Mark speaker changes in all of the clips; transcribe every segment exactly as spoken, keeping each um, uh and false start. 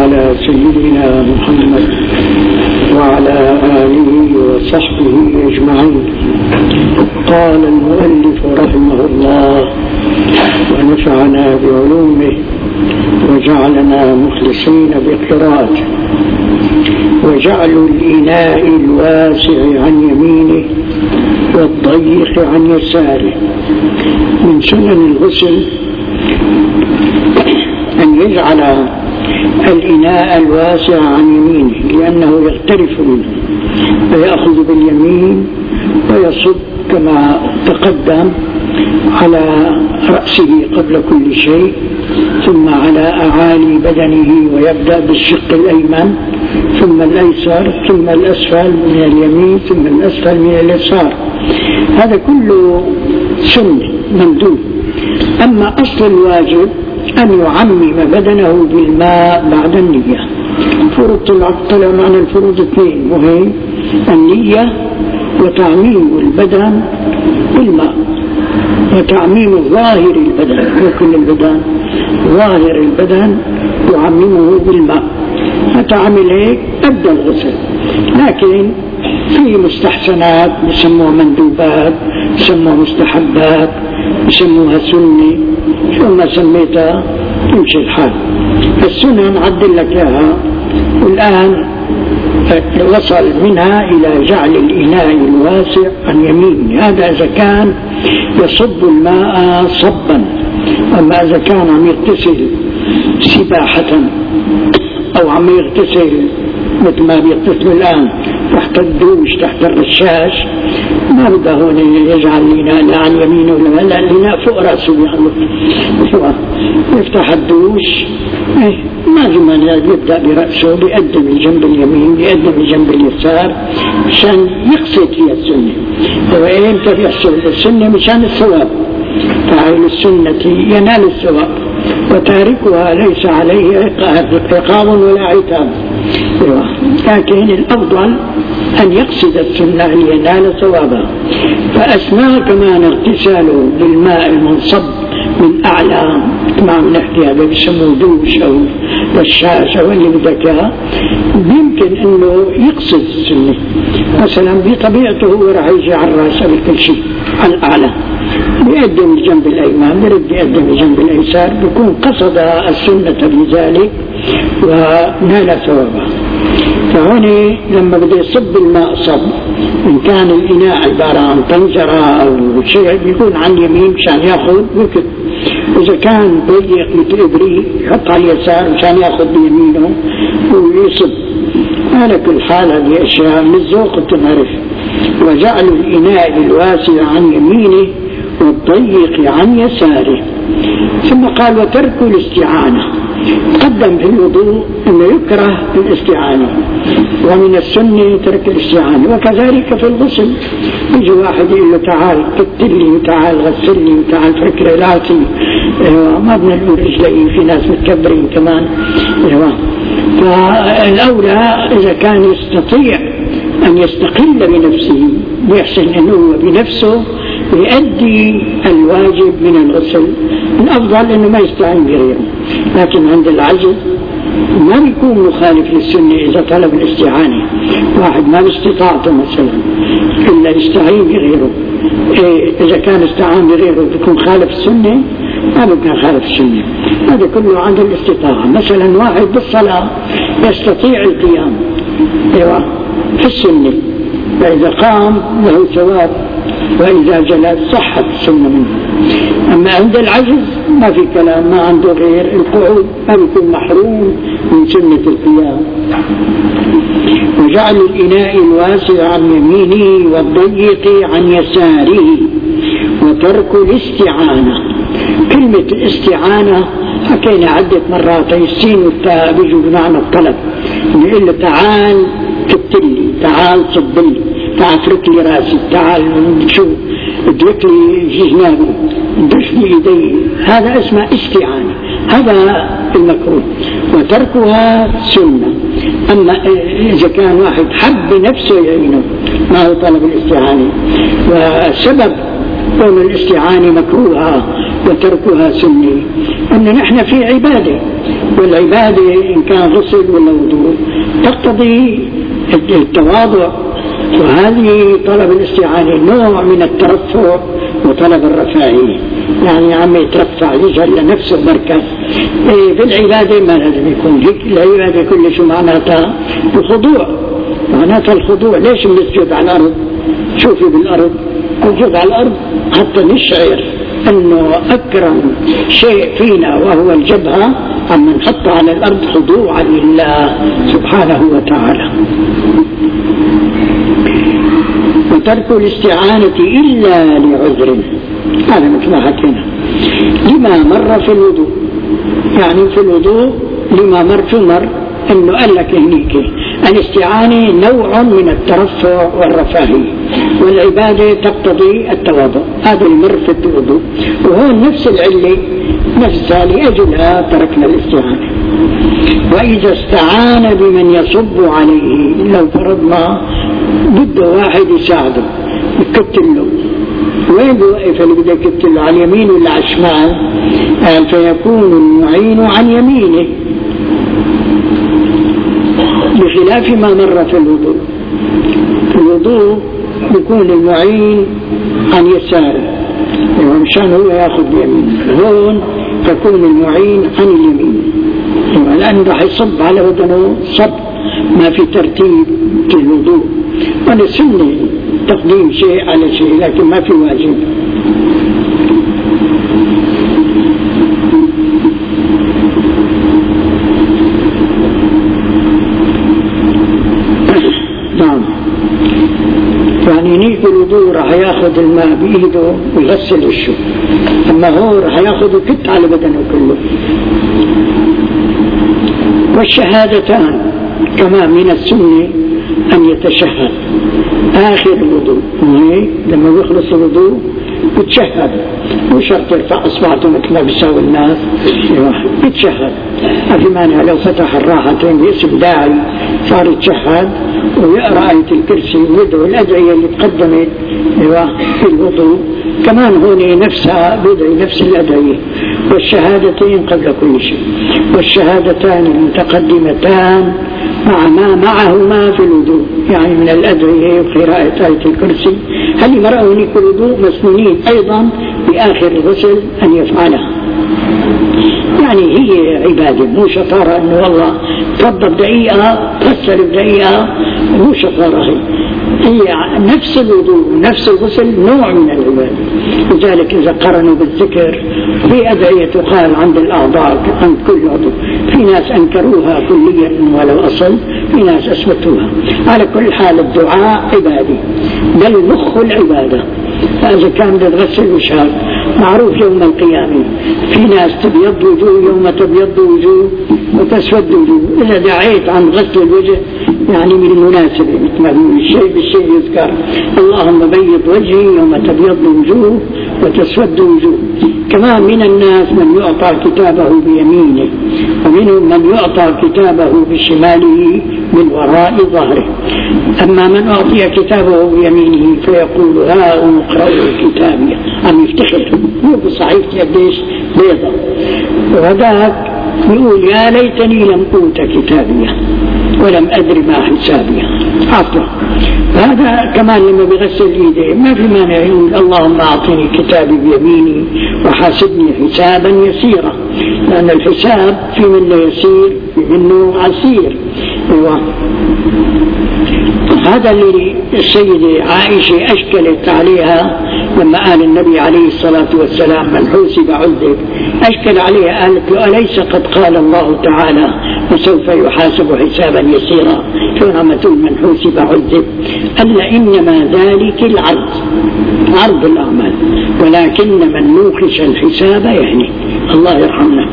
Speaker 1: على سيدنا محمد وعلى آله وصحبه أجمعين. قال المؤلف رحمه الله ونفعنا بعلومه وجعلنا مخلصين بقراءته. وجعل الإناء الواسع عن يمينه والضيق عن يساره. من سنن الغسل أن يجعل الإناء الواسع عن يمينه لأنه يغترف منه فيأخذ باليمين ويصب كما تقدم على رأسه قبل كل شيء، ثم على أعالي بدنه ويبدأ بالشق الأيمن ثم الأيسر ثم الأسفل من اليمين ثم الأسفل من اليسار. هذا كله سنة مندوب. أما أصل الواجب أن يعمم بدنه بالماء بعد النية. فروض طلع معنا الفروض اثنين مهم: النية وتعميم البدن بالماء، وتعميم ظاهر البدن يكون البدن ظاهر البدن يعممه بالماء. فتعمل هيك أدى الغسل. لكن في مستحسنات يسموها مندوبات، يسموها مستحبات، يسموها سنة، شو ما سميتها تمشي الحال. السنة نعدل لك إياها. والآن وصل منها إلى جعل الإناء الواسع عن يمين. هذا إذا كان يصب الماء صبا. أما إذا كان عم يغتسل سباحة أو عم يغتسل مثل ما بيغتسل الآن تحت الدوش تحت الرشاش، ما بده هون يجعل الإناء لا عن يمينه ولا لا، الإناء فوق رأسه يعني يفتح الدوش ما زمان يبدأ برأسه بيقدم الجنب اليمين بيقدم الجنب اليسار عشان يقصد فيها السنة. هو إمتى بيحصل السنة؟ مشان الثواب. فاعل السنة ينال الثواب وتاركها ليس عليه عقاب ولا عتاب. لكن الأفضل أن يقصد السنة لينال ثوابها. فأثناء كمان اغتساله بالماء المنصب من أعلى ما بنحكي هذا بيسموه دوش أو رشاش أو اللي بدك إياه، يمكن إنه يقصد السنة. مثلا بطبيعته هو راح يجي على الرأس بكل شيء على الأعلى، بيقدم الجنب الأيمن برد يقدم الجنب الأيسار، بيكون قصد السنة بذلك ونال ثوابها. فهنا لما بده يصب الماء صب، إن كان الإناء عبارة عن طنجرة أو شيء بيكون عن يمين مشان يأخذ وكذا. إذا كان ضيق مثل إبريق يحط على اليسار مشان يأخذ بيمينه ويصب. على كل حال هذه أشياء من الذوق وتعرف. وجعل الإناء الواسع عن يمينه والضيق عن يساره. ثم قال وترك الاستعانة. قدم في الوضوء أنه يكره الاستعانة، ومن السنة ترك الاستعانة. وكذلك في الغسل يجي واحد يقول له تعال كتلي وتعال غسلني وتعال فرك راسي، ما بدنا نقول رجلي، في ناس متكبرين كمان. فالأولى إذا كان يستطيع أن يستقل بنفسه ويحسن أنه بنفسه يؤدي الواجب من الغسل، الأفضل أنه ما يستعين بغيره. لكن عند العجز ما بيكون مخالف للسنة إذا طلب الاستعانة. واحد ما باستطاعته مثلا إلا يستعين بغيره، إيه إذا كان استعان بغيره بيكون خالف السنة؟ ما بدنا خالف السنة. هذا كله عند الاستطاعة. مثلا واحد بالصلاة يستطيع القيام ايوه في السنة، فإذا قام له ثواب، وإذا جلس صحت السنة منه. أما عند العجز ما في كلام، ما عنده غير القعود، ما بيكون محروم من سنة القيام. وجعل الإناء الواسع عن يمينه والضيق عن يساره وترك الاستعانة. كلمة الاستعانة حكينا عدة مرات، السين والتاء بيجوا بمعنى الطلب. نقول له تعال كتلي، تعال صبلي، تعال اترك لي راسي، تعال شو اترك لي جنابي، ادرس لي ايدي. هذا اسمه استعانة، هذا المكروه. وتركها سنة. أما إذا كان واحد حب نفسه يعينه ما هو طلب الاستعانة. وسبب كون الاستعانة مكروهة وتركها سني، أن نحن في عبادة، والعبادة إن كان غسل ولا وضوء تقتضي التواضع، وهذه طلب الاستعانة نوع من الترفع وطلب الرفاهية، يعني عم يترفع يجعل لنفسه مركز. إيه بالعبادة ما لازم يكون هيك، العبادة كل شو معناتها الخضوع، معناتها الخضوع. ليش بنسجد على الأرض؟ شوفي بالأرض، نسجد على الأرض حتى نشعر أنه أكرم شيء فينا وهو الجبهة، عم نحط على الأرض خضوعا لله سبحانه وتعالى. وترك الاستعانة إلا لعذر، هذا مثل ما حكينا، لما مر في الوضوء، يعني في الوضوء لما مر في مر أنه قال لك هنيك الاستعانة نوع من الترفع والرفاهية، والعبادة تقتضي التواضع، هذا المر في الوضوء. وهون نفس العلة نفسها لأجلها تركنا الاستعانة. وإذا استعان بمن يصب عليه، لو فرضنا بده واحد يساعده يكتل له، وين بوقف اللي بده يكتل له؟ على اليمين ولا على الشمال؟ قال فيكون المعين عن يمينه، بخلاف ما مر في الوضوء. في الوضوء يكون المعين عن يساره مشان هو ياخذ بيمينه، هون تكون المعين عن اليمين، الآن راح يصب على بدنه صب، ما في ترتيب في الوضوء. وانا سنة تقديم شيء على شيء، لكن ما في واجب. نعم، يعني نيجي الوضوء راح ياخذ الماء بإيده ويغسل وشه، أما هو راح ياخذ وكت على بدنه كله. والشهادتان كما من السنة أن يتشهد آخر الوضوء، لما يخلص الوضوء يتشهد، وشرط يرفع أصبعته مثل ما بيساوي الناس، يتشهد. ما في مانع لو فتح الراحتين باسم داعي صار يتشهد ويقرأ آية الكرسي ويدعو الأدعية اللي تقدمت في الوضوء، كمان هون نفسها بيدعي نفس الأدعية. والشهادتين قبل كل شيء، والشهادتان المتقدمتان مع ما معهما في الوضوء، يعني من الأدعية وقراءة آية الكرسي. هل مرأوني في الوضوء مسنونين أيضا بآخر الغسل أن يفعلها، يعني هي عبادة، مو شطارة أنه والله توضأ بدقيقة غسل بدقيقة، مو شطارة. هي هي نفس الوضوء نفس الغسل نوع من العبادة. لذلك إذا قرنوا بالذكر في أدعية تقال عند الأعضاء عند كل عضو، في ناس أنكروها كليا ولو أصل، في ناس أثبتوها. على كل حال الدعاء عبادي، بل مخ العبادة. فإذا كان تغسل وشاك معروف يوم القيامة في ناس تبيض وجوه يوم تبيض وجوه وتسود وجوه. إذا دعيت عن غسل الوجه يعني من المناسبة مثل ما يقول الشيء بالشيء يذكر، اللهم بيض وجهي يوم تبيض وجوه وتسود وجوه. كمان من الناس من يعطى كتابه بيمينه، ومنهم من يعطى كتابه بشماله من وراء ظهره. أما من أعطي كتابه بيمينه فيقول ها اقرأوا كتابي، عم يفتخر مو بصحيفتي قديش بيضة، وذاك يقول يا ليتني لم أوت كتابية ولم أدري ما حسابي عطله. هذا كمان لما بغسل ايديه ما في مانع يقول اللهم أعطني كتابي بيميني وحاسبني حسابا يسيرا، لأن الحساب في من لا يسير في منه عسير. أيوة. هذا اللي السيدة عائشة أشكلت عليها لما قال النبي عليه الصلاة والسلام من حوسب عذب، أشكل عليها قالت له أليس قد قال الله تعالى وسوف يحاسب حسابا يسيرا، شو عم تقول من حوسب عذب؟ قال إنما ذلك العرض، عرض الأعمال، ولكن من نوقش الحساب يعني الله يرحمنا.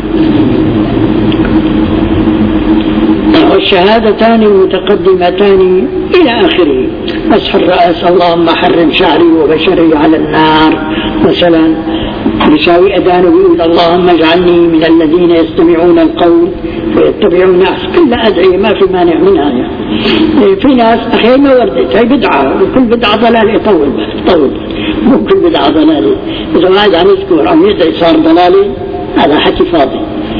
Speaker 1: والشهادتان المتقدمتان إلى آخره، مسح الرأس اللهم حرم شعري وبشري على النار مثلا، يساوي أذانه ويقول اللهم اجعلني من الذين يستمعون القول فيتبعون أحسن. كل أدعية ما في مانع منها يعني. في ناس أخير ما وردت، هي بدعة، وكل بدعة ضلال يطول طول، مو كل بدعة ضلالة. إذا واحد عم يذكر عم يدعي صار ضلالة، هذا حكي فاضي.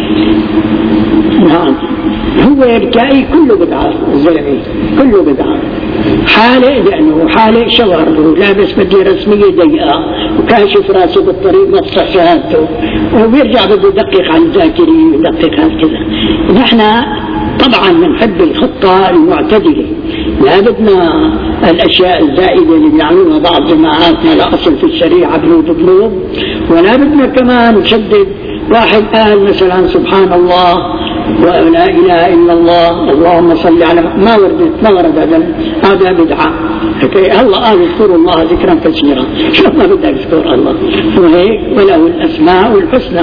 Speaker 1: نعم، هو الكائي كله بدعة، الزلمي كله بدعة. حالة لأنه حالة شغر له لابس بدلة رسمية ضيقة وكاشف راسه بالطريق ما تصح شهادته، وبيرجع بده يدقق عن الذاكرين ويدقق عن كذا. نحن طبعا بنحب الخطة المعتدلة، لا بدنا الأشياء الزائدة اللي بيعملوها بعض جماعاتنا لا أصل في الشريعة بلوب بلوب، ولا بدنا كمان نشدد. واحد قال مثلا سبحان الله ولا إله إلا الله اللهم صل على، ما ورد ما ورد هذا بدعة. الله قال اذكروا الله ذكرا كثيرا، شو ما بدك تذكر الله وهيك، وله الأسماء الحسنى،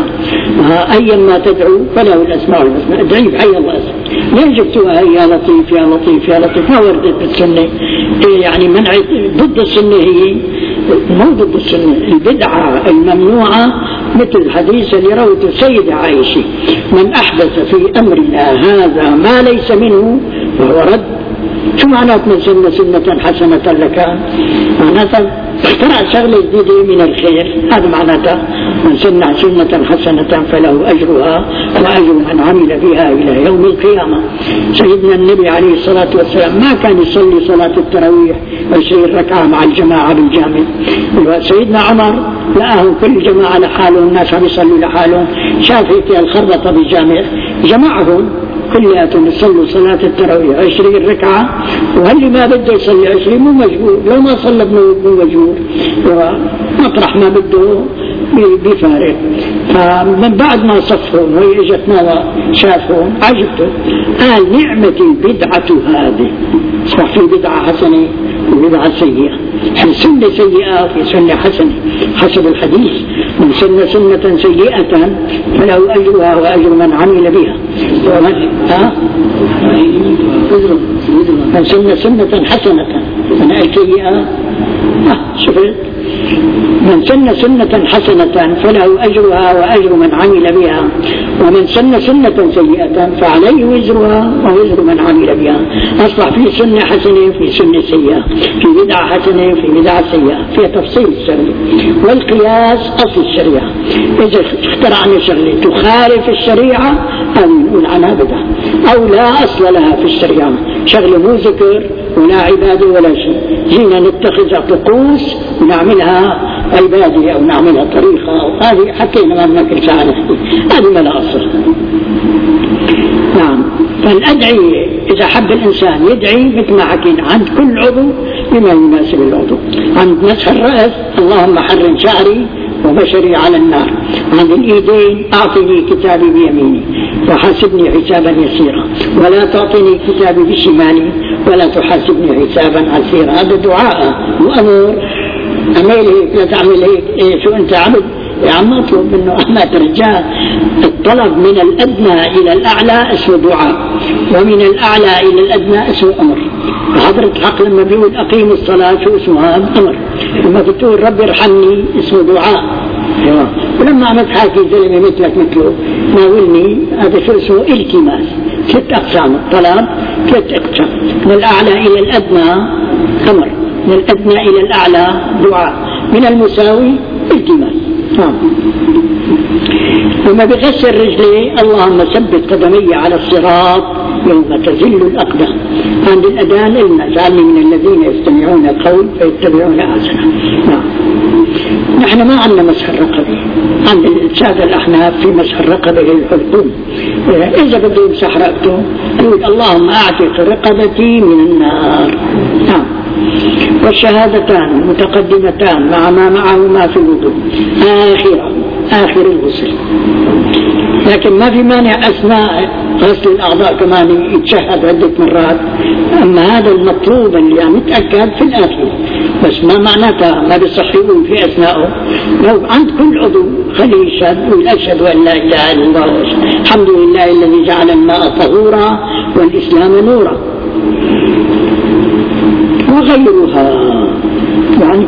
Speaker 1: أيما تدعو فله الأسماء الحسنى، ادعي بحي الله اسم. ليه جبتوها يا لطيف يا لطيف يا لطيف؟ ما وردت بالسنة. يعني منع ضد السنة، هي مو ضد السنة. البدعة الممنوعة مثل الحديث اللي روته السيدة عائشة: من أحدث في أمرنا هذا ما ليس منه فهو رد. شو معنات من سنة سنة حسنة لكان؟ معناتها اخترع شغلة جديدة من الخير، هذا معناتها من سنة سنة حسنة فله أجرها وأجر من عمل بها إلى يوم القيامة. سيدنا النبي عليه الصلاة والسلام ما كان يصلي صلاة التراويح عشرين ركعة مع الجماعة بالجامع. سيدنا عمر لقاهم كل جماعة لحالهم، الناس عم يصلوا لحالهم، شاف هيك الخربطة بالجامع جمعهم كلياتهم يصلوا صلاة التراويح عشرين ركعة، وهل ما بده يصلي عشرين مو مجبور، لو ما صلى مو مجبور، مطرح ما بده بفارق. فمن بعد ما صفهم وهي اجت ما شافهم عجبته، قال نعمة البدعة هذه. صح، في بدعة حسنة وبدعة سيئة، في سنة سيئة في سنة حسنة حسب الحديث: من سنة سنة سيئة فله أجرها وأجر من عمل بها. ومن ها من سنة سنة حسنة من السيئة آه شفت، من سن سنة حسنة فله أجرها وأجر من عمل بها، ومن سن سنة سيئة فعليه وزرها ووزر من عمل بها. أصبح في سنة حسنة في سنة سيئة، في بدعة حسنة في بدعة سيئة، في تفصيل الشرع. والقياس أصل الشريعة، إذا اخترعنا شغلة تخالف الشريعة أو نقول عنها بدعة، أو لا أصل لها في الشريعة، شغلة مو ذكر ولا عبادة ولا شيء، جينا نتخذ طقوس ونعملها عبادة أو نعملها طريقة، هذه حكينا ما بناكل ساعة نحكي، هذه ما لها أصل. نعم، فالأدعية إذا حب الإنسان يدعي مثل ما حكينا عند كل عضو بما يناسب العضو. عند مسح الرأس اللهم حرم شعري وبشري على النار. عند الإيدين أعطني كتابي بيميني وحاسبني حسابا يسيرا، ولا تعطني كتابي بشمالي ولا تحاسبني حسابا عسيرا. هذا دعاء وأمر، أعمل هيك لا تعمل هيك. إيه شو أنت عبد يا عم؟ أطلب منه أما ترجع. الطلب من الأدنى إلى الأعلى اسمه دعاء، ومن الأعلى إلى الأدنى اسمه أمر. فحضرة الحق لما بيقول أقيم الصلاة شو اسمها؟ أمر. لما بتقول رب ارحمني اسمه دعاء. ولما عم تحاكي زلمة مثلك مثله ناولني، هذا شو اسمه؟ التماس. ثلاث أقسام الطلب، ثلاث أقسام: من الأعلى إلى الأدنى أمر، من الأدنى إلى الأعلى دعاء، من المساوي التماس. نعم. لما بغسل رجلي اللهم ثبت قدمي على الصراط يوم تزل الأقدام. عند الأذان قلنا اجعلني من الذين يستمعون القول فيتبعون أحسنه. نعم. نحن ما عندنا مسح الرقبة، عند السادة الأحناف في مسح الرقبة للحلقوم. إذا بده يمسح رقبته يقول اللهم أعتق رقبتي من النار. نعم. والشهادتان متقدمتان مع ما معهما في الوضوء آخر آخر الغسل، لكن ما في مانع أثناء غسل الأعضاء كمان يتشهد عدة مرات. أما هذا المطلوب اللي عم يتأكد في الآخر، بس ما معناتها ما بيصح يقول في أثناءه. لو عند كل عضو خليه يشهد يقول أشهد أن لا إله إلا الله الحمد لله الذي جعل الماء طهورا والإسلام نورا وغيرها. يعني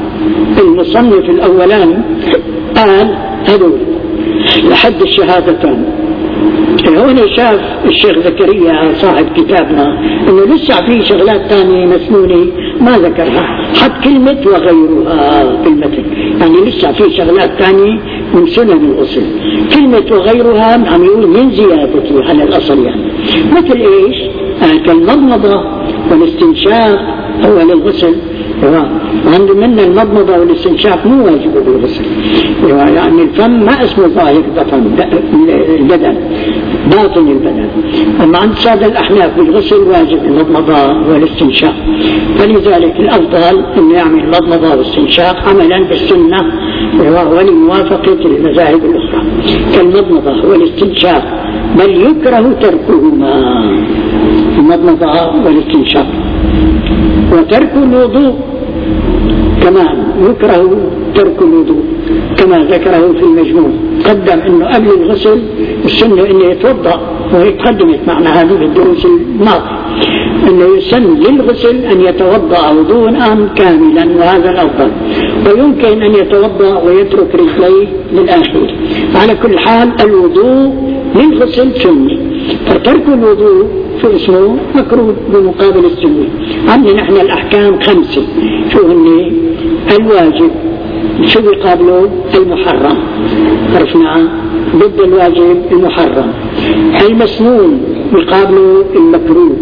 Speaker 1: المصنف الأولاني قال هذول لحد الشهادتان هنا شاف الشيخ زكريا صاحب كتابنا انه لسه في شغلات ثانية مسنونة ما ذكرها، حط كلمة وغيرها في المتن، يعني لسه في شغلات ثانية من سنن الغسل. كلمة وغيرها عم يقول من زيادته على الأصل، يعني مثل إيش؟ آه كالمضمضة والاستنشاق هو للغسل، وعند منا المضمضة والاستنشاق مو واجب بالغسل، يعني الفم ما اسمه ظاهر البدن، باطن البدن. أما عند سادة الأحناف بالغسل واجب المضمضة والاستنشاق، فلذلك الأفضل أن يعمل المضمضة والاستنشاق عملا بالسنة ولموافقة المذاهب الأخرى كالمضمضة والاستنشاق، بل يكره تركهما المضمضة والاستنشاق. وترك الوضوء كمان يكره ترك الوضوء كما ذكره في المجموع. قدم انه قبل الغسل السنة انه يتوضأ، وهي تقدمت معنا هذه الدروس الماضية انه يسن للغسل ان يتوضأ وضوءا كاملا، وهذا الافضل، ويمكن ان يتوضأ ويترك رجليه للاخير. على كل حال الوضوء للغسل سنة، فترك الوضوء شو اسمه مكروه بمقابل السنة. عندنا نحن الأحكام خمسة، شو هن؟ الواجب شو بيقابله؟ المحرم، عرفنا ضد الواجب المحرم. المسنون بيقابله المكروه.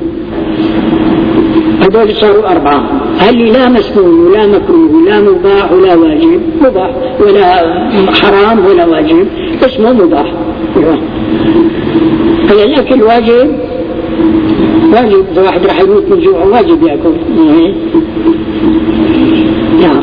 Speaker 1: هذول صاروا أربعة. هل لا مسنون ولا مكروه ولا مباح ولا واجب؟ مباح، ولا حرام ولا واجب، اسمه مباح. فالأكل واجب واجب، إذا واحد راح يموت من جوع واجب يأكل. نعم.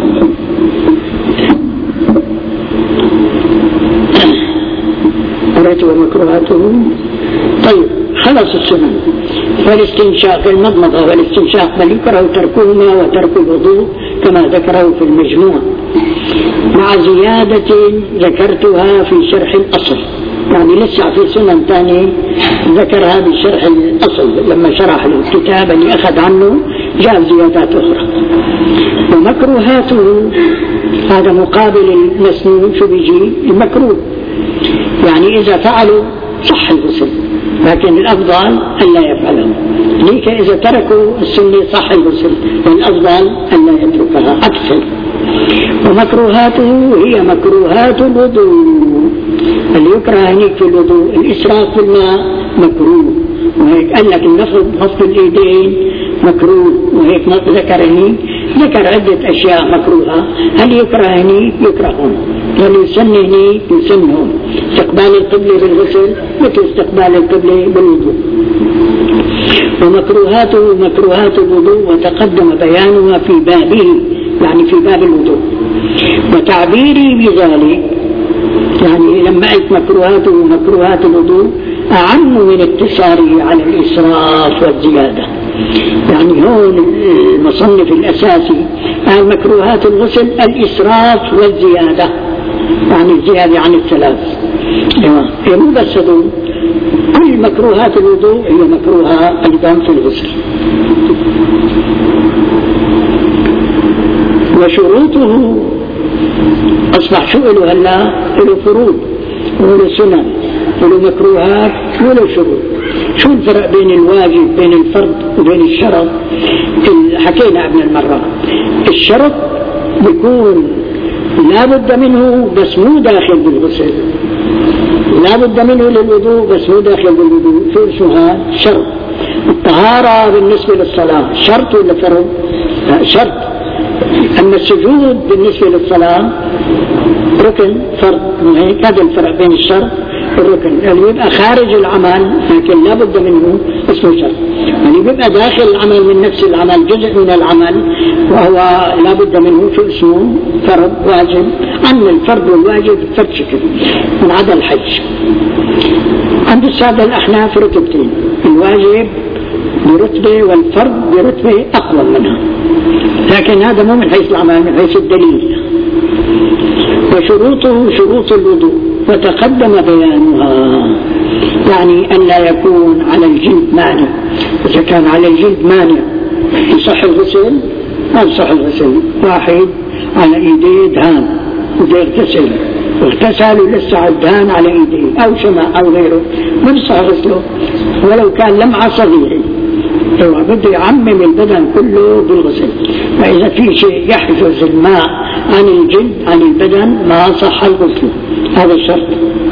Speaker 1: قرأته ومكروهاته. طيب خلص السنن. والاستنشاق المضمضة والاستنشاق بل يكره تركهما وترك الوضوء كما ذكره في المجموع، مع زيادة ذكرتها في شرح الأصل. يعني لسه في سنن ثاني ذكرها بشرح الأصل، لما شرح الكتاب اللي أخذ عنه جاء زيادات أخرى. ومكروهاته هذا مقابل المسنون، شو بيجي؟ المكروه، يعني إذا فعلوا صح الغسل، لكن الأفضل ألا يفعله. ليك إذا تركوا السنة صح الغسل، والأفضل ألا يتركها أكثر. ومكروهاته هي مكروهات الوضوء، اللي يكره هنيك في الوضوء الإسراف بالماء مكروه، وهيك قال لك النفض نفض الإيدين مكروه، وهيك ذكر هنيك ذكر عدة أشياء مكروهة. هل يكره هنيك؟ يكرهون. هل يسن هنيك؟ يسنهم. استقبال القبلة بالغسل مثل استقبال القبلة بالوضوء. ومكروهاته مكروهات الوضوء، وتقدم بيانها في بابه، يعني في باب الوضوء. وتعبيري بذلك يعني لما قلت مكروهاته ومكروهات الوضوء أعم من اقتصاره على الإسراف والزيادة. يعني هون المصنف الأساسي قال مكروهات الغسل الإسراف والزيادة، يعني الزيادة عن الثلاث. هي مو بس هذول، كل مكروهات الوضوء هي مكروهة أيضا في الغسل. وشروطه أصبح شو له هلا؟ له فروض وله سنن وله مكروهات وله شروط. شو الفرق بين الواجب بين الفرض وبين الشرط؟ حكينا قبل المرة، الشرط بيكون لا بد منه بس مو داخل بالغسل، لا بد منه للوضوء بس مو داخل بالوضوء. شو شو هذا؟ شرط. الطهارة بالنسبة للصلاة شرط ولا فرض؟ شرط. أما السجود بالنسبة للصلاة ركن فرض. هذا الفرق بين الشرط والركن. اللي يبقى خارج العمل لكن لا بد منه اسمه شرط، اللي يبقى داخل العمل من نفس العمل جزء من العمل وهو لا بد منه شو اسمه؟ فرض واجب. عن الفرض والواجب فرد شكل من عدا الحج. عند السادة الأحناف رتبتين، الواجب برتبة والفرض برتبة أقوى منها، لكن هذا مو من حيث العمل، من حيث الدليل. وشروطه شروط الوضوء وتقدم بيانها، يعني أن لا يكون على الجلد مانع. إذا كان على الجلد مانع يصح الغسل ما يصح الغسل. واحد على إيديه دهان وده يغتسل اغتسل ولسه عدان على ايديه او شمع او غيره ما بيصح غسله ولو كان لمعة صغيرة. هو بده يعمم البدن كله بالغسل. فإذا في شيء يحجز الماء عن الجلد عن البدن ما صح الغسل، هذا الشرط.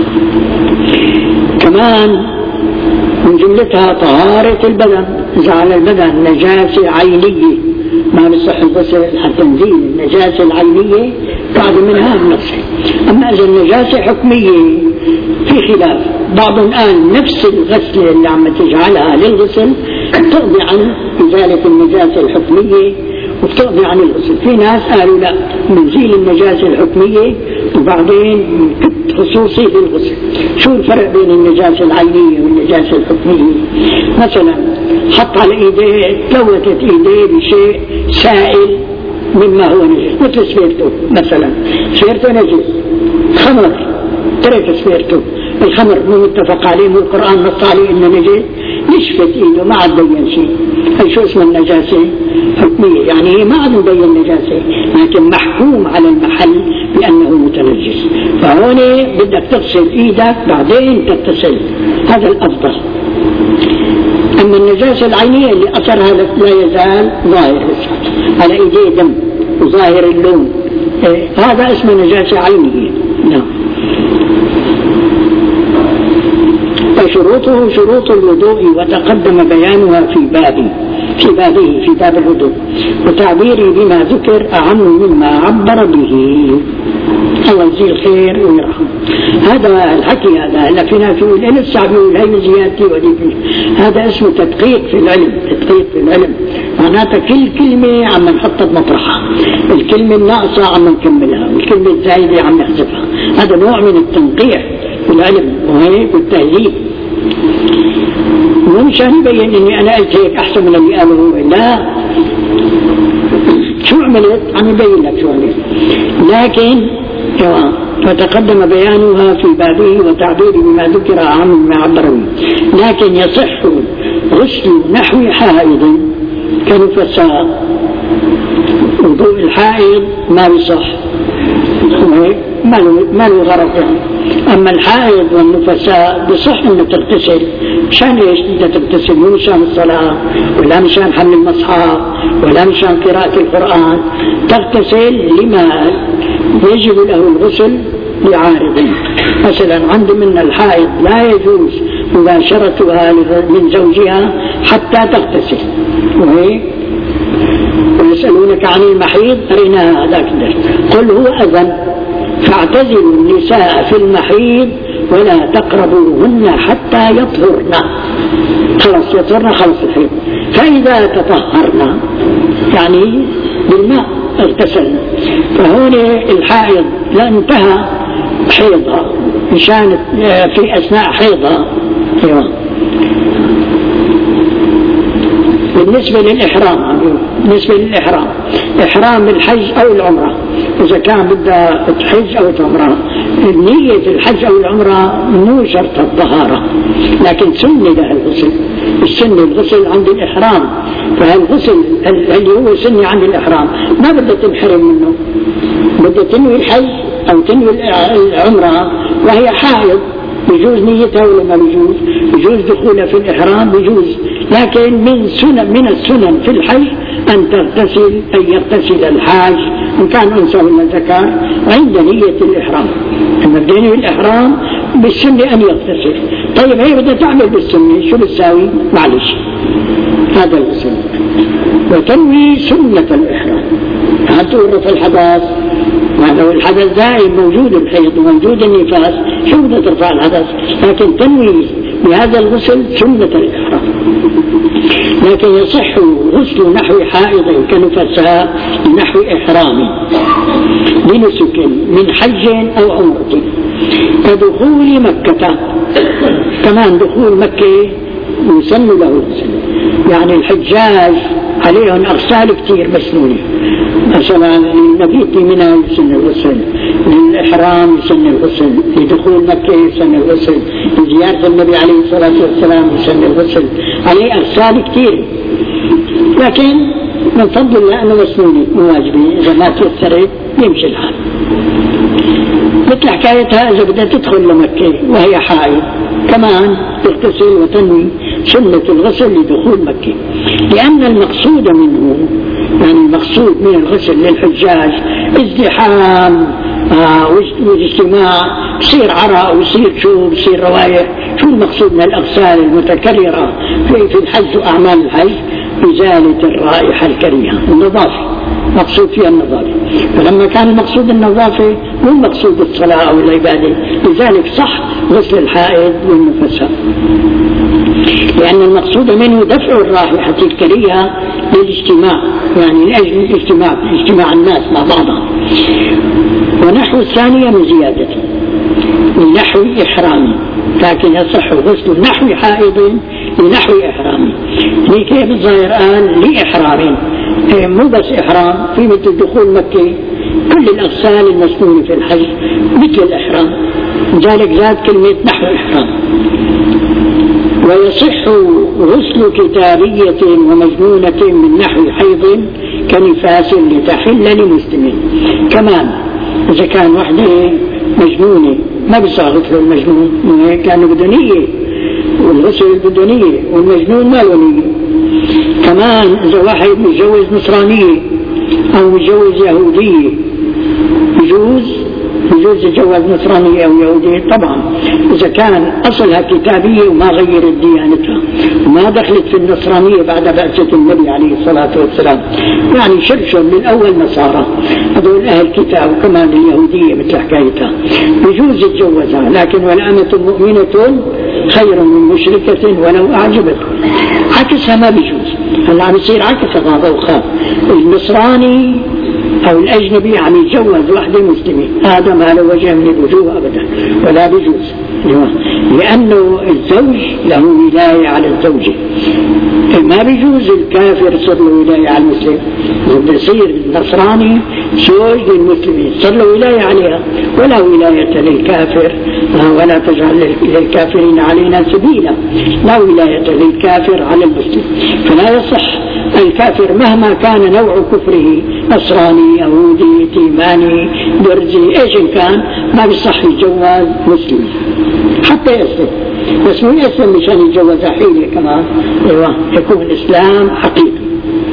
Speaker 1: كمان من جملتها طهارة البدن. إذا على البدن نجاسة عينية ما بصح الغسل حتى تنزيل النجاسة العينية بعد منها النفس. أما إذا النجاسة حكمية في خلاف، بعضهم قال نفس الغسل اللي عم تجعلها للغسل تقضي عن إزالة النجاسة الحكمية وتقضي عن الغسل. في ناس قالوا لا، نزيل النجاسة الحكمية وبعدين كت خصوصي للغسل. شو الفرق بين النجاسة العينية والنجاسة الحكمية؟ مثلا حط على ايديه، تلوثت ايديه بشيء سائل مما هو نجس، مثل سفيرته مثلا، سفيرته نجس، خمر ترك سفيرته، الخمر مو متفق عليه، مو القرآن نص عليه انه نجس، نشفت ايده ما عاد بين شيء، هي شو اسمها النجاسة حكمية، يعني هي ما عاد مبين نجاسة لكن محكوم على المحل بأنه متنجس. فهون بدك تغسل ايدك بعدين تغتسل، هذا الأفضل. أما النجاسة العينية اللي أثرها لا يزال ظاهر على ايديه دم وظاهر اللون، إيه هذا اسمه نجاسة عينية. نعم. وشروطه شروط الوضوء وتقدم بيانها في بابه في بابه في باب الوضوء، وتعبيري بما ذكر أعم مما عبر به. الله يجزيه الخير ويرحمه. هذا الحكي هذا هلا في ناس يقول انا الصعب يقول هي زيادتي ودي، هذا اسمه تدقيق في العلم. تدقيق في العلم معناتها كل كلمة عم نحطها بمطرحها، الكلمة الناقصة عم نكملها، والكلمة الزايدة عم نحذفها. هذا نوع من التنقيح في العلم وهيك والتهذيب. مو مشان يبين اني انا قلت هيك احسن من اللي قاله هو، لا، شو عملت؟ عم يبين لك شو عملت. لكن فتقدم بيانها في بابه وتعبيره بما ذكر أعم مما عبر به. لكن يصح غسل نحو حائض كنفساء. وضوء الحائض ما بيصح، ما له غرض يعني. أما الحائض والنفساء بصح أنه تغتسل. مشان إيش بدها تغتسل؟ مو مشان الصلاة ولا مشان حمل المصحف ولا مشان قراءة القرآن، تغتسل لما يجب له الغسل لعارض. مثلا عند من الحائض لا يجوز مباشرتها من زوجها حتى تغتسل، وهي ويسألونك عن المحيض أرنا هذاك الدرس، قل هو أذن فاعتزلوا النساء في المحيض ولا تقربوهن حتى يطهرن. خلص يطهرن، خلص الحيض. فإذا تطهرن يعني بالماء اغتسلنا. فهون الحائض لا انتهى حيضها مشان في أثناء حيضها. ايوه. بالنسبة للإحرام، بالنسبة للإحرام إحرام بالحج أو العمرة، إذا كان بدها تحج أو تعمرة، النية الحج أو العمرة مو شرط الطهارة، لكن سنة له الغسل. السنة الغسل عند الإحرام، فالغسل اللي هو سنة عند الإحرام ما بدها تنحرم منه، بدها تنوي الحج أو تنوي العمرة وهي حائض، بيجوز نيتها ولا ما بيجوز؟ بيجوز دخولها في الإحرام، بيجوز. لكن من سنن من السنن في الحج أن تغتسل، أن يغتسل الحاج إن كان أنثى ولا ذكر عند نية الإحرام. أما بدين الإحرام بالسنة أن يغتسل. طيب هي بدها تعمل بالسنة، شو بتساوي؟ معلش هذا السنة، وتنوي سنة الإحرام. هل تورط الحدث؟ لو الحدث دائم موجود الحيض وموجود النفاس، شو بدها ترفع الحدث؟ لكن تنوي بهذا الغسل سنة الإحرام. لكن يصح غسل نحو حائض كنفساء نحو إحرام بنسك من حج أو عمرة كدخول مكة. كمان دخول مكة يسن له الغسل، يعني الحجاج عليهم أغسال كثير مسنونة. مثلا للمبيت منها يسن الغسل، للإحرام يسن الغسل، لدخول مكة يسن الغسل، لزيارة النبي عليه الصلاة والسلام يسن الغسل، عليه أغسال كثير. لكن من فضل الله أنه مسنونة مواجبة، إذا ما تيسرت يمشي الحال. مثل حكايتها إذا بدها تدخل لمكة وهي حائض كمان تغتسل وتنوي سنة الغسل لدخول مكة، لأن المقصود منه يعني المقصود من الغسل للحجاج ازدحام آه واجتماع، يصير عرق ويصير شوب يصير روايح. شو المقصود من الأغسال المتكررة في, في الحج وأعمال الحج؟ إزالة الرائحة الكريهة، النظافة، مقصود فيها النظافة. فلما كان المقصود النظافة مو مقصود الصلاة أو العبادة، لذلك صح غسل الحائض والنفساء، لأن المقصود منه دفع الرائحة الكريهة للاجتماع، يعني لأجل الاجتماع اجتماع الناس مع بعضها. ونحو الثانية من زيادته من نحو إحرامي، لكن يصح غسل نحو حائض لنحو إحرامي. هي كيف الظاهر قال لإحرام، مو بس إحرام، في مثل دخول مكة كل الأغسال المسنونة في الحج مثل الإحرام، لذلك زاد كلمة نحو إحرام. ويصح غسل كتابية ومجنونة من نحو حيض كنفاس لتحل لمسلمين. كمان إذا كان وحده مجنونة ما بيصير غسل المجنون، كان بدنية والغسل البدنية، والمجنون ما له نية. كمان إذا واحد متجوز نصرانية أو متجوز يهودية يجوز يجوز يتجوز نصرانية أو يهودية طبعا، إذا كان أصلها كتابية وما غيرت ديانتها وما دخلت في النصرانية بعد بعثة النبي عليه الصلاة والسلام، يعني شرشر من أول نصارى هذول أهل كتاب، وكمان اليهودية مثل حكايتها يجوز يتجوزها. لكن والأمة مؤمنة خير من مشركة ولو أعجبتكم، عكسها ما بيجوز. هلا عم يصير عكس هذا وخاف النصراني أو الأجنبي عم يتجوز وحدة مسلمة، هذا ما له وجه من الوجوه أبدا ولا بيجوز، لأنه الزوج له ولاية على الزوجة. ما بيجوز الكافر صار له ولاية على المسلم، بيصير النصراني زوج للمسلمين صار له ولاية عليها، ولا ولاية للكافر، ولا تجعل للكافرين علينا سبيلا، لا ولاية للكافر على المسلم. فلا يصح الكافر مهما كان نوع كفره، نصراني يهودي تيماني درزي ايش كان، ما بيصح يتجوز مسلم حتى يسلم، بس مو يسلم مشان يتجوز حيلة كمان، ايوه يكون الاسلام حقيقي.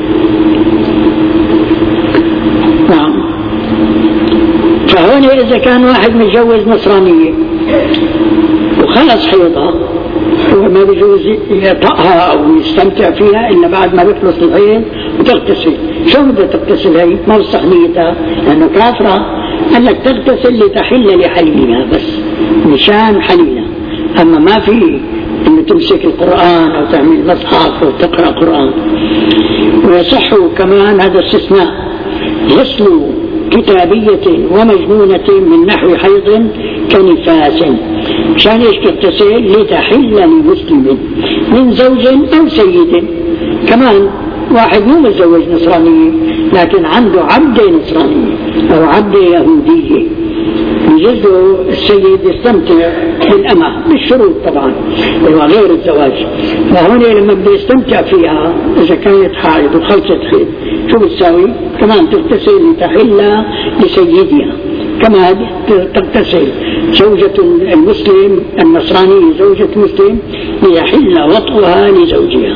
Speaker 1: نعم. فهون اذا كان واحد متجوز نصرانية وخلص حيضها وما بيجوز يطأها أو يستمتع فيها إلا بعد ما بيخلص الحيض وتغتسل. شو بدها تغتسل هي؟ ما بصح نيتها لأنه كافرة. قال لك تغتسل لتحل لحليلها بس مشان حليلها، أما ما في إنه تمسك القرآن أو تعمل مصحف أو تقرأ قرآن. ويصح كمان هذا استثناء غسل كتابية ومجنونة من نحو حيض كنفاس، مشان ايش تغتسل؟ لتحل لمسلم من زوج أو سيد. كمان واحد مو متزوج نصرانية لكن عنده عبدة نصرانية أو عبدة يهودية، يجوز له السيد يستمتع بالأمة بالشروط طبعا غير الزواج. فهون لما بده يستمتع فيها إذا كانت حائض وخلصت حيض شو بتساوي؟ كمان تغتسل لتحل لسيدها، كما تغتسل زوجة المسلم النصراني زوجة مسلم ليحل وطئها لزوجها.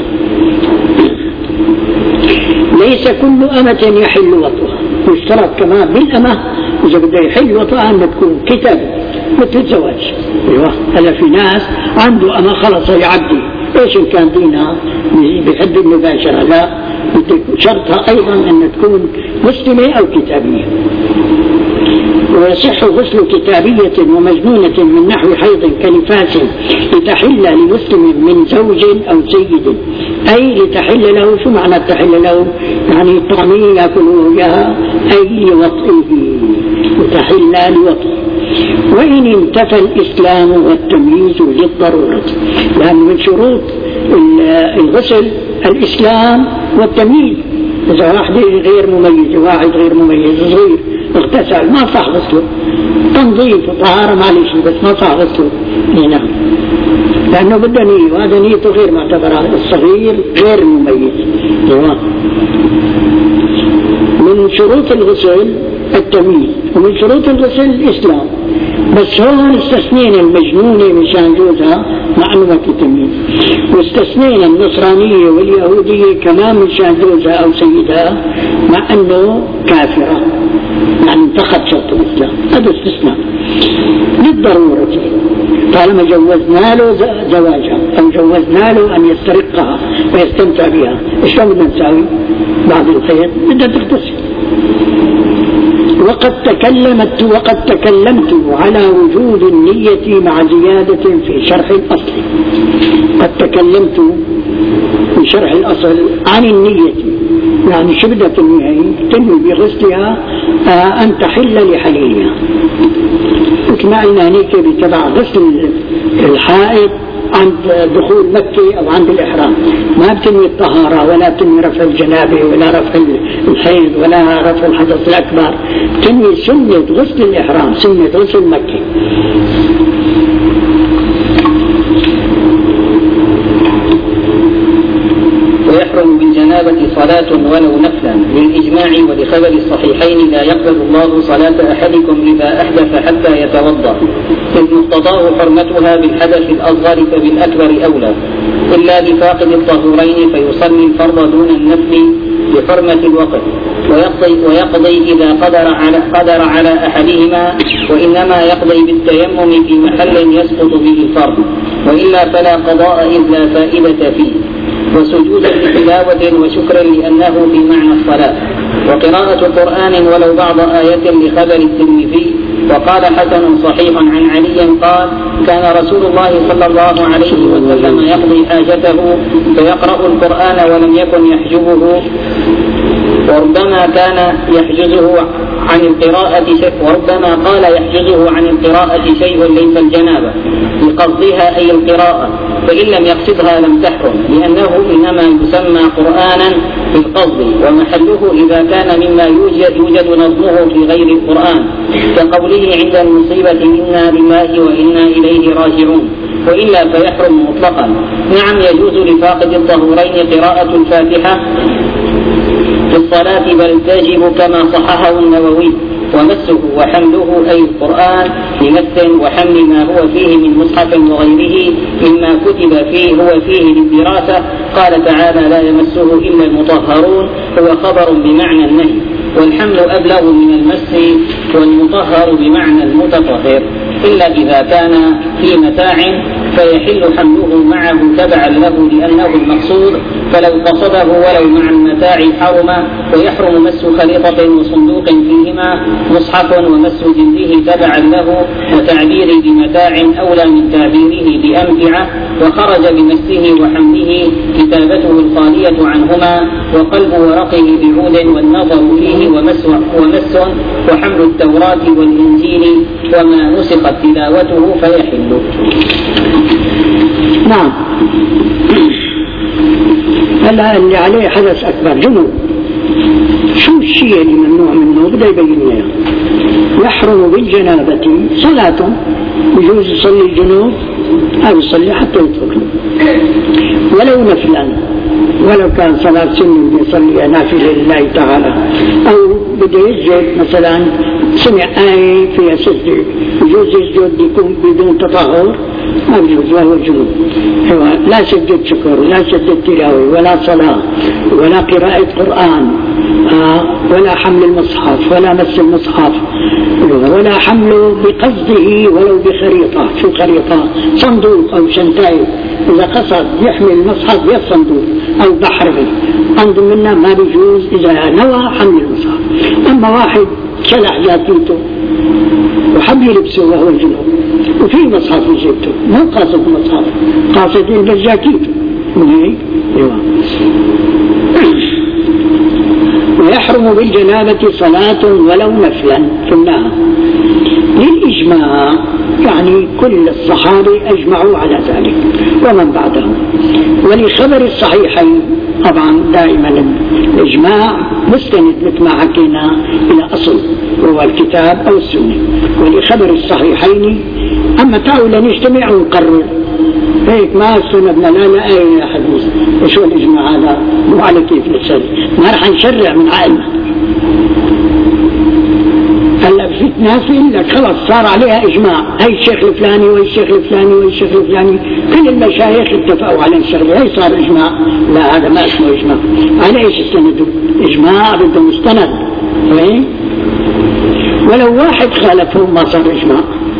Speaker 1: ليس كل أمة يحل وطئها، يشترط كمان بالأمة إذا بده يحل وطئها أن تكون كتاب مثل الزواج. أيوة. هلا في ناس عنده أمة خلص هي عبدي إيش إن كان دينها بيحب المباشرة، لا شرطها أيضا أن تكون مسلمة أو كتابية. ويصح غسل كتابية ومجنونة من نحو حيض كنفاس لتحل لمسلم من زوج أو سيد، أي لتحل له. شو معنى تحل له؟ يعني طعمه يأكله إياها، أي لوطئه، لتحل لوطئه. وإن انتفى الإسلام والتمييز للضرورة، لأن من شروط الغسل الإسلام والتمييز. إذا واحد غير مميز واحد غير مميز صغير اغتسل ما صح غسله، تنظيف وطهارة معلش بس ما صح غسله. نعم، لأنه بده نية وهذا نيته غير معتبرة، الصغير غير مميز. من شروط الغسل التمييز، ومن شروط الغسل الإسلام. بس هون استثنينا المجنونة مشان جوزها مع أنه ما في تمييز، واستثنينا النصرانية واليهودية كمان مشان جوزها أو سيدها مع أنه كافرة، يعني انتقد شرط الإسلام. هذا استثناء للضرورة، طالما جوزنا له زواجها أو جوزنا له أن يسترقها ويستمتع بها، شلون بدنا نساوي بعد الخير؟ بدها تغتسل. وقد تكلمت وقد تكلمت على وجود النية مع زيادة في شرح الأصل. قد تكلمت في شرح الأصل عن النية، يعني شو بدها تنوي؟ تنوي بغسلها آه أن تحل لحليلها، مثل ما قلنا هنيك بتبع غسل الحائض عند دخول مكة أو عند الإحرام، ما بتنوي الطهارة ولا بتنوي رفع الجنابة ولا رفع الحيض ولا رفع الحدث الأكبر، تنوي سنة غسل الإحرام، سنة غسل مكة.
Speaker 2: ويحرم بالجنابة صلاة ولو نفلا للإجماع ولخبر الصحيحين لا يقبل الله صلاة أحدكم إذا أحدث حتى يتوضأ، إذ مقتضاه حرمتها بالحدث الأصغر فبالأكبر أولى، إلا لفاقد الطهورين فيصلي الفرض دون النفل بحرمة الوقت، ويقضي, ويقضي إذا قدر على, قدر على أحدهما، وإنما يقضي بالتيمم في محل يسقط به الفرض، وإلا فلا قضاء إذ لا فائدة فيه، وسجودا لتلاوة وشكرا لأنه في معنى الصلاة، وقراءة قرآن ولو بعض آية لخبر الترمذي. وقال حسن صحيح عن علي قال: كان رسول الله صلى الله عليه وسلم يقضي حاجته فيقرأ القرآن ولم يكن يحجبه، وربما كان يحجزه عن القراءة شيء وربما قال يحجزه عن القراءة شيء ليس الجنابة بقصدها أي القراءة، فإن لم يقصدها لم تحرم، لأنه إنما يسمى قرآنا بالقصد، ومحله إذا كان مما يوجد, يوجد نظمه في غير القرآن، كقوله عند المصيبة إنا لله وإنا إليه راجعون، وإلا فيحرم مطلقا. نعم يجوز لفاقد الطهورين قراءة الفاتحة في الصلاة، بل تجب كما صححه النووي، ومسه وحمله أي القرآن بمس وحمل ما هو فيه من مصحف وغيره مما كتب فيه هو فيه للدراسة. قال تعالى: لا يمسه إلا المطهرون، هو خبر بمعنى النهي، والحمل أبلغ من المس، والمطهر بمعنى المتطهر، إلا إذا كان في متاع فيحل حمله معه تبعا له لأنه المقصود، فلو قصده ولو مع المتاع حرم. ويحرم مس خليطة وصندوق فيهما مصحف ومس جلده تبعا له، وتعبير بمتاع أولى من تعبيره بأمتعة، وخرج بمسه وحمله كتابته الخالية عنهما، وقلب ورقه بعود والنظر فيه ومس, ومس وحمل التوراة والإنجيل وما نسخت تلاوته فيحل.
Speaker 1: نعم. هلا اللي عليه حدث أكبر جنوب، شو الشيء اللي ممنوع منه؟ بدأ يبين لنا. يحرم بالجنابة صلاة، يجوز يصلي الجنوب أو يصلي حتى يترك، ولو نفلا، ولو كان صلاة سنة يصلي نافلة لله تعالى، أو بده يسجد مثلا سمع آية فيها سجد، يجوز يسجد يكون بدون تطهر، ما يجوز، وهو جنوب. لا سجد شكر ولا سجد تلاوة ولا صلاة ولا قراءة قرآن آه ولا حمل المصحف ولا مس المصحف ولا حمله بقصده ولو بخريطة. شو خريطة؟ صندوق أو شنتاي، إذا قصد يحمل المصحف بالصندوق أو بحره أنظر منا ما بيجوز إذا نوى حمل المصحف. أما واحد شلح جاكيته وحب يلبسه وهو جنوب وفي مصحف في جيبته، مو قاصد مصحف، قاصد إنه جاكيته من هيك. ويحرم بالجنابة صلاة ولو نفلا قلناها للإجماع، يعني كل الصحابة أجمعوا على ذلك ومن بعدهم، ولخبر الصحيحين. طبعا دائما الإجماع مستند مثل ما حكينا إلى أصل هو الكتاب أو السنة، ولخبر الصحيحين. أما تعالوا لنجتمع ونقرر هيك ما السنة ابن لا لا أي حديث وشو الإجماع هذا مو على كيف نسأل، ما رح نشرع من عقلنا. في ناس يقول لك خلاص صار عليها إجماع، هي الشيخ الفلاني والشيخ الفلاني والشيخ الفلاني كل المشايخ اتفقوا على الشغلة، هي صار إجماع. لا، هذا ما اسمه إجماع. على إيش استنده؟ إجماع بده مستند. ولو واحد خالفه ما صار إجماع.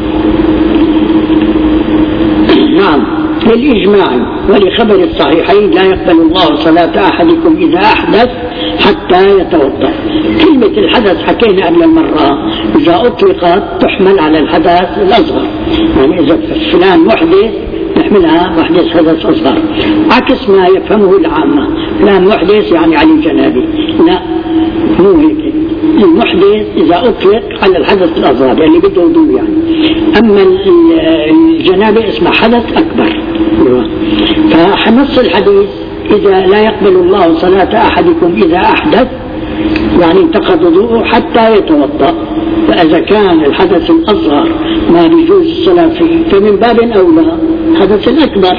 Speaker 1: نعم، للإجماع ولخبر الصحيحين لا يقبل الله صلاة أحدكم إذا أحدث حتى يتوضأ. كلمة الحدث حكينا قبل المرة إذا أطلقت تحمل على الحدث الأصغر، يعني إذا فلان محدث نحملها محدث حدث أصغر، عكس ما يفهمه العامة فلان محدث يعني علي جنابي. لا، مو هيك. المحدث إذا أطلق على الحدث الأصغر اللي يعني بده وضوء يعني. أما الجنابة اسمه حدث أكبر. فنص الحديث إذا لا يقبل الله صلاة أحدكم إذا أحدث يعني انتقض وضوءه حتى يتوضأ. فإذا كان الحدث الأصغر ما يجوز الصلاة فيه فمن باب أولى الحدث الأكبر،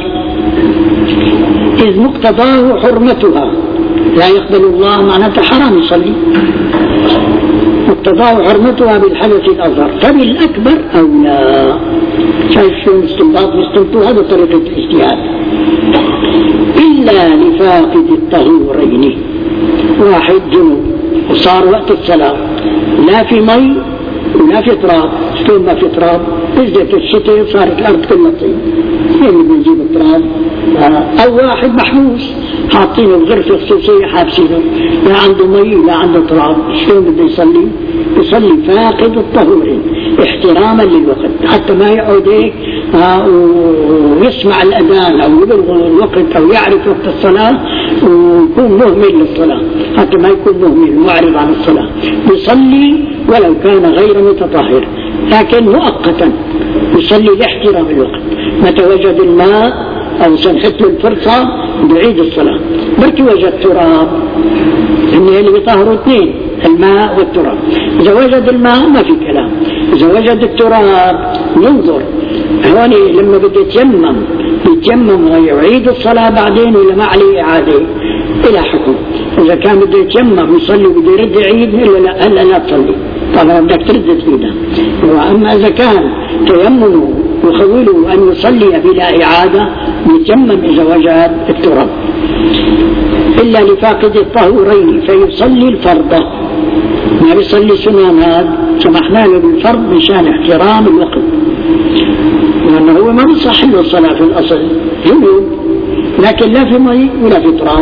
Speaker 1: إذ مقتضاه حرمتها. لا يقبل الله معناته حرام يصلي، مقتضاه حرمتها بالحدث الأصغر، فبالأكبر أولى. شايف شو الاستنباط بيستنبطوا؟ هذا طريقة الاجتهاد. إلا لفاقد الطهورين، واحد جنوب وصار وقت الصلاة لا في مي ولا في تراب. شلون ما في تراب؟ نزلت الشتاء صارت الأرض كلها طين، وين بدنا نجيب التراب؟ أو واحد محبوس حاطينه بغرفة خصوصية حابسينه، لا عنده مي لا عنده تراب، شلون بده يصلي؟ يصلي فاقد الطهورين احتراما للوقت، حتى ما يقعد هيك ويسمع الأذان أو يبلغ الوقت أو يعرف وقت الصلاة ويكون مهمل للصلاة، حتى ما يكون مهمل معرض عن الصلاة. يصلي ولو كان غير متطهر لكن مؤقتا، يصلي لاحترام الوقت. متى وجد الماء أو سنحت له الفرصة بعيد الصلاة. بركي وجد تراب، إن اللي بيطهروا اثنين الماء والتراب. إذا وجد الماء ما في كلام، إذا وجد التراب ينظر هوني لما بده يتيمم يتيمم ويعيد الصلاة بعدين ولا ما عليه إعادة إلى حكم. إذا كان بده يتيمم يصلي وبده يرد يعيد إلا لا هلا لا تصلي، طبعا بدك ترد تعيدها. وأما إذا كان تيممه يخوله أن يصلي بلا إعادة يتيمم إذا وجد التراب. إلا لفاقد الطهورين فيصلي الفرض، ما بيصلي سنن. هذا سمحنا له بالفرض مشان احترام الوقت، لأنه هو ما بيصح له الصلاة في الأصل جنوب، لكن لا في مي ولا في تراب.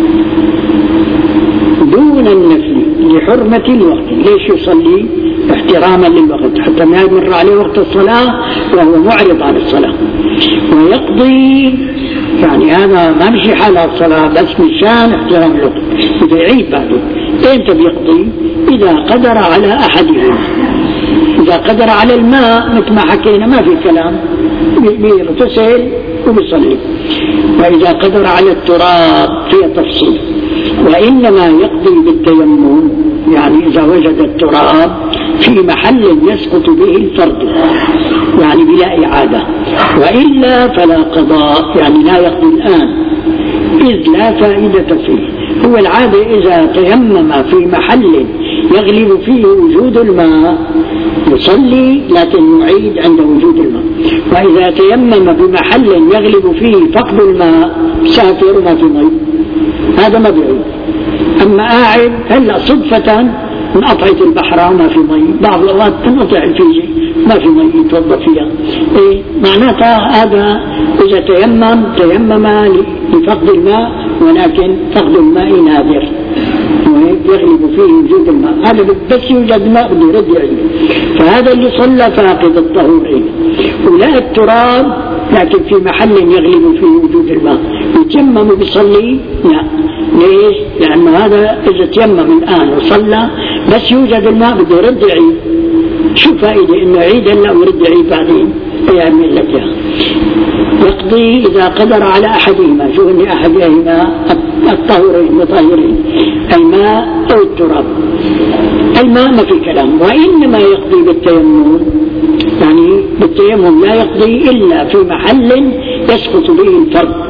Speaker 1: دون النفل لحرمة الوقت. ليش يصلي؟ احتراما للوقت، حتى ما يمر عليه وقت الصلاة وهو معرض عن الصلاة. ويقضي يعني هذا ما مشي حالة الصلاة بس مشان احترام الوقت، إذا يعيد بعده. إمتى بيقضي؟ إذا قدر على أحدهما. إذا قدر على الماء مثل ما حكينا ما في كلام، بيغتسل وبيصلي. وإذا قدر على التراب في تفصيل. وإنما يقضي بالتيمم، يعني إذا وجد التراب في محل يسقط به الفرض يعني بلا إعادة، وإلا فلا قضاء يعني لا يقضي الآن، إذ لا فائدة فيه. هو العادة إذا تيمم في محل يغلب فيه وجود الماء يصلي لكن يعيد عند وجود الماء. وإذا تيمم بمحل يغلب فيه فقد الماء سافر ما في مي هذا ما بيعيد. أما قاعد هلا صدفة انقطعت البحر ما في مي، بعض الأوقات تنقطع الفيجي ما في مي يتوضا فيها. إيه معناتها هذا إذا تيمم تيمم لفقد الماء، ولكن فقد الماء نادر يغلب فيه وجود الماء، هذا بس يوجد ماء بده يرد يعيد. فهذا اللي صلى فاقد الطهورين. ولا التراب لكن في محل يغلب فيه وجود الماء يتيمم بيصلي؟ لا. ليش؟ لأن هذا إذا تيمم الآن وصلى بس يوجد الماء بده يرد يعيد، شو فائدة إنه يعيد هلا ويرد يعيد بعدين؟ يعمل لك إياها. يقضي إذا قدر على أحدهما، شو إن أحدهما الطهورين مطهرين الماء أو التراب. الماء ما في كلام. وإنما يقضي بالتيمم، يعني بالتيمم لا يقضي إلا في محل يسقط به الفرض،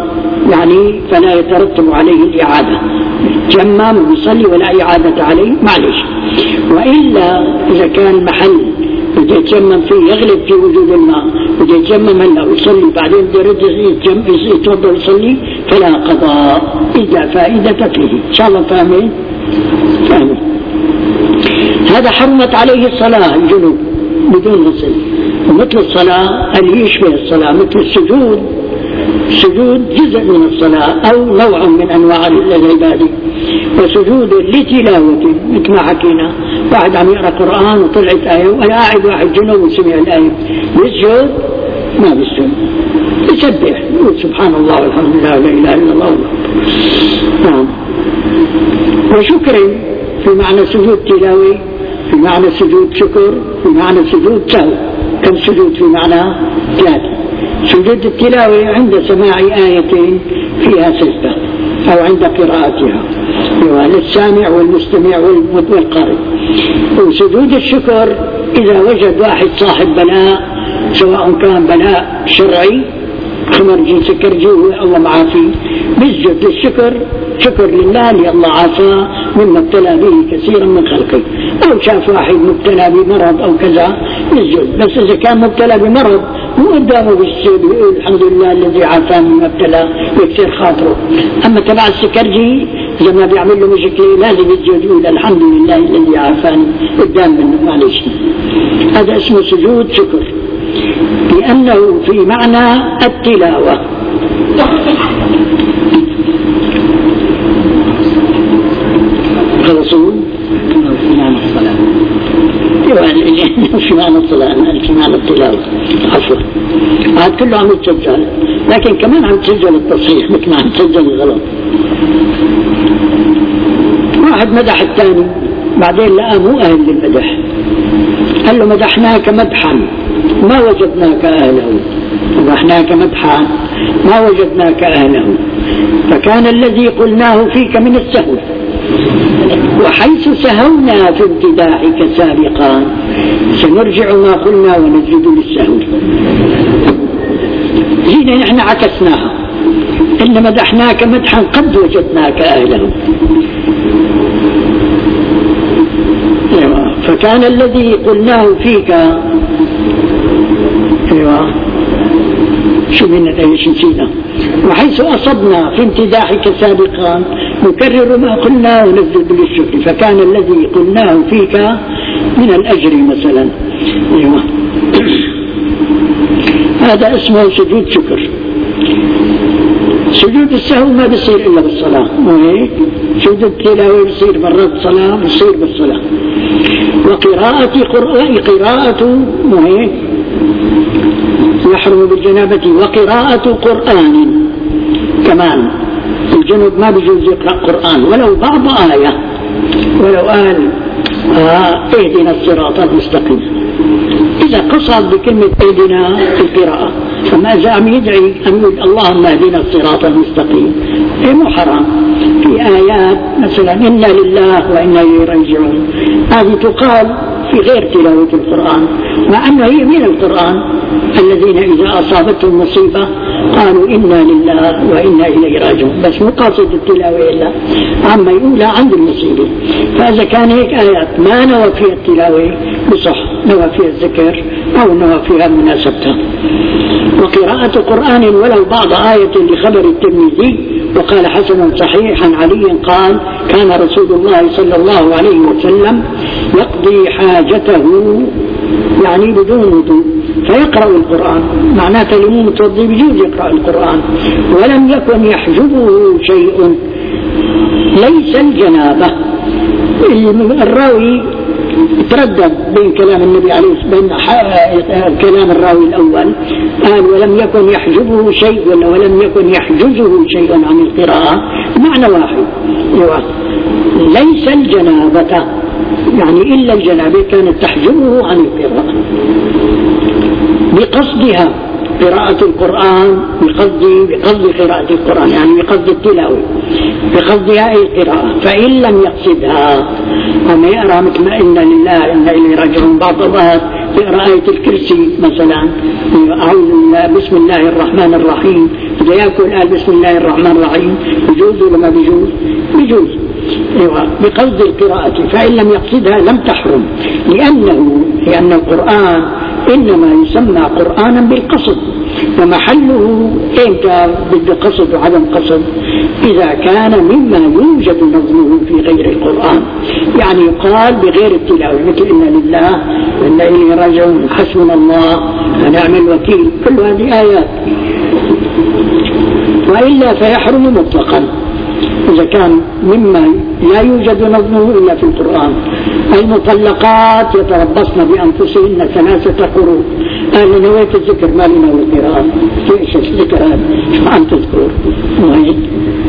Speaker 1: يعني فلا يترتب عليه الإعادة، جمم ويصلي ولا إعادة عليه معلش. وإلا إذا كان محل بده يتجمم فيه يغلب في وجود الماء بده يتجمم هلا ويصلي بعدين بده يرد يتوضا ويصلي فلا قضاء، إذا فائدة فيه. إن شاء الله فاهمين؟ فاهمين. هذا حرمت عليه الصلاة الجنوب بدون غسل، ومثل الصلاة اللي يشبه الصلاة مثل السجود، السجود جزء من الصلاة أو نوع من أنواع العبادة، وسجود لتلاوة مثل ما حكينا، واحد عم يقرأ قرآن وطلعت آية وقاعد واحد جنوب وسمع الآية يسجد؟ ما بيسجد، يسبح يقول سبحان الله والحمد لله ولا إله إلا الله. نعم. وشكر في معنى سجود تلاوة، في معنى سجود شكر، في معنى سجود سهو. كم سجود في معنى ثلاثة. سجود التلاوة عند سماع آية فيها سجدة أو عند قراءتها للسامع والمستمع والقارئ. وسجود الشكر إذا وجد واحد صاحب بلاء، سواء كان بلاء شرعي خمرجي سكرجي الله معافي، بيسجد للشكر، شكر لله اللي الله عافاه مما ابتلى به كثيرا من خلقه، أو شاف واحد مبتلى بمرض أو كذا يسجد. بس إذا كان مبتلى بمرض مو قدامه بالسجود يقول الحمد لله الذي عافاه مما ابتلى يكثر خاطره. أما تبع السكرجي إذا ما بيعمل له مشكلة لازم يسجد يقول الحمد لله الذي عافاني قدام منه معلش. هذا اسمه سجود شكر لأنه في معنى التلاوة. خلصوا في معنى الصلاة، في معنى الصلاة في معنى التلاوة. عفوا هذا كله عم يتسجل، لكن كمان عم تسجل التصحيح مثل ما عم تسجل الغلط. واحد مدح الثاني بعدين لقى مو أهل للمدح، قال له مدحناك مدحا ما وجدناك أهله، مدحناك مدحا ما وجدناك أهله، فكان الذي قلناه فيك من السهو، وحيث سهونا في امتداحك سابقا سنرجع ما قلنا ونسجد للسهو. هنا نحن عكسناها، إن مدحناك مدحا قد وجدناك أهله، فكان الذي قلناه فيك ايوه شو من ايش نسينا، وحيث اصبنا في امتداحك سابقا نكرر ما قلنا ونسجد للشكر، فكان الذي قلناه فيك من الاجر مثلا. ايوه هذا اسمه سجود شكر. سجود السهو ما بيصير الا بالصلاه، مو هيك؟ سجود التلاوه بيصير مرات صلاه بيصير بالصلاه. وقراءة قرآن قراءة مو هيك؟ يحرم بالجنابة. وقراءة قرآن كمان الجنوب ما بيجوز يقرأ قرآن ولو بعض آية، ولو قال آه اهدنا الصراط المستقيم، إذا قصد بكلمة اهدنا القراءة. أما إذا عم يدعي أن يقول اللهم اهدنا الصراط المستقيم إيه مو حرام. في آيات مثلا إنا لله وإنا إليه راجعون هذه تقال في غير تلاوة القرآن، مع أنه هي من القرآن. الذين إذا أصابتهم مصيبة قالوا إنا لله وإنا إليه راجعون، بس مو قاصد التلاوة إلا عما يقولها عند المصيبة. فإذا كان هيك آيات ما نوى فيها التلاوة بصح، نوى فيها الذكر أو نوى فيها مناسبتها. وقراءة قرآن ولو بعض آية لخبر الترمذي وقال حسن صحيح عن علي قال كان رسول الله صلى الله عليه وسلم يقضي حاجته يعني بدون وضوء فيقرأ القرآن، معناته اللي مو متوضي بيجوز يقرأ القرآن، ولم يكن يحجبه شيء ليس الجنابة. الراوي تردد بين كلام النبي عليه بين كلام الراوي الأول قال ولم يكن يحجبه شيء ولا ولم يكن يحجزه شيء عن القراءة، معنى واحد ليس الجنابة يعني إلا الجنابة كانت تحجبه عن القراءة بقصدها قراءة القرآن، بقصد بقصد قراءة القرآن يعني بقصد التلاوة، بقصدها أي القراءة. فإن لم يقصدها وما يقرأ مثل ما إنا لله إنا إليه راجعون بعض الظهر يقرأ آية الكرسي مثلا، أعوذ بالله بسم الله الرحمن الرحيم، إذا يأكل قال بسم الله الرحمن الرحيم بيجوز ولا ما بيجوز؟ بيجوز بقصد القراءة، فإن لم يقصدها لم تحرم، لأنه لأن القرآن إنما يسمى قرآنا بالقصد، ومحله إمتى بالقصد وعدم قصد؟ إذا كان مما يوجد نظمه في غير القرآن، يعني يقال بغير التلاوة، مثل إن لله وإنا إليه راجعون، حسبنا الله ونعم الوكيل، كل هذه آيات. وإلا فيحرم مطلقا إذا كان مما لا يوجد نظمه إلا في القرآن. المطلقات يتربصن بأنفسهن ثلاثة قروء، قال نويت الذكر ما لنا والقراءة، ايش الذكر هذا؟ شو عم تذكر؟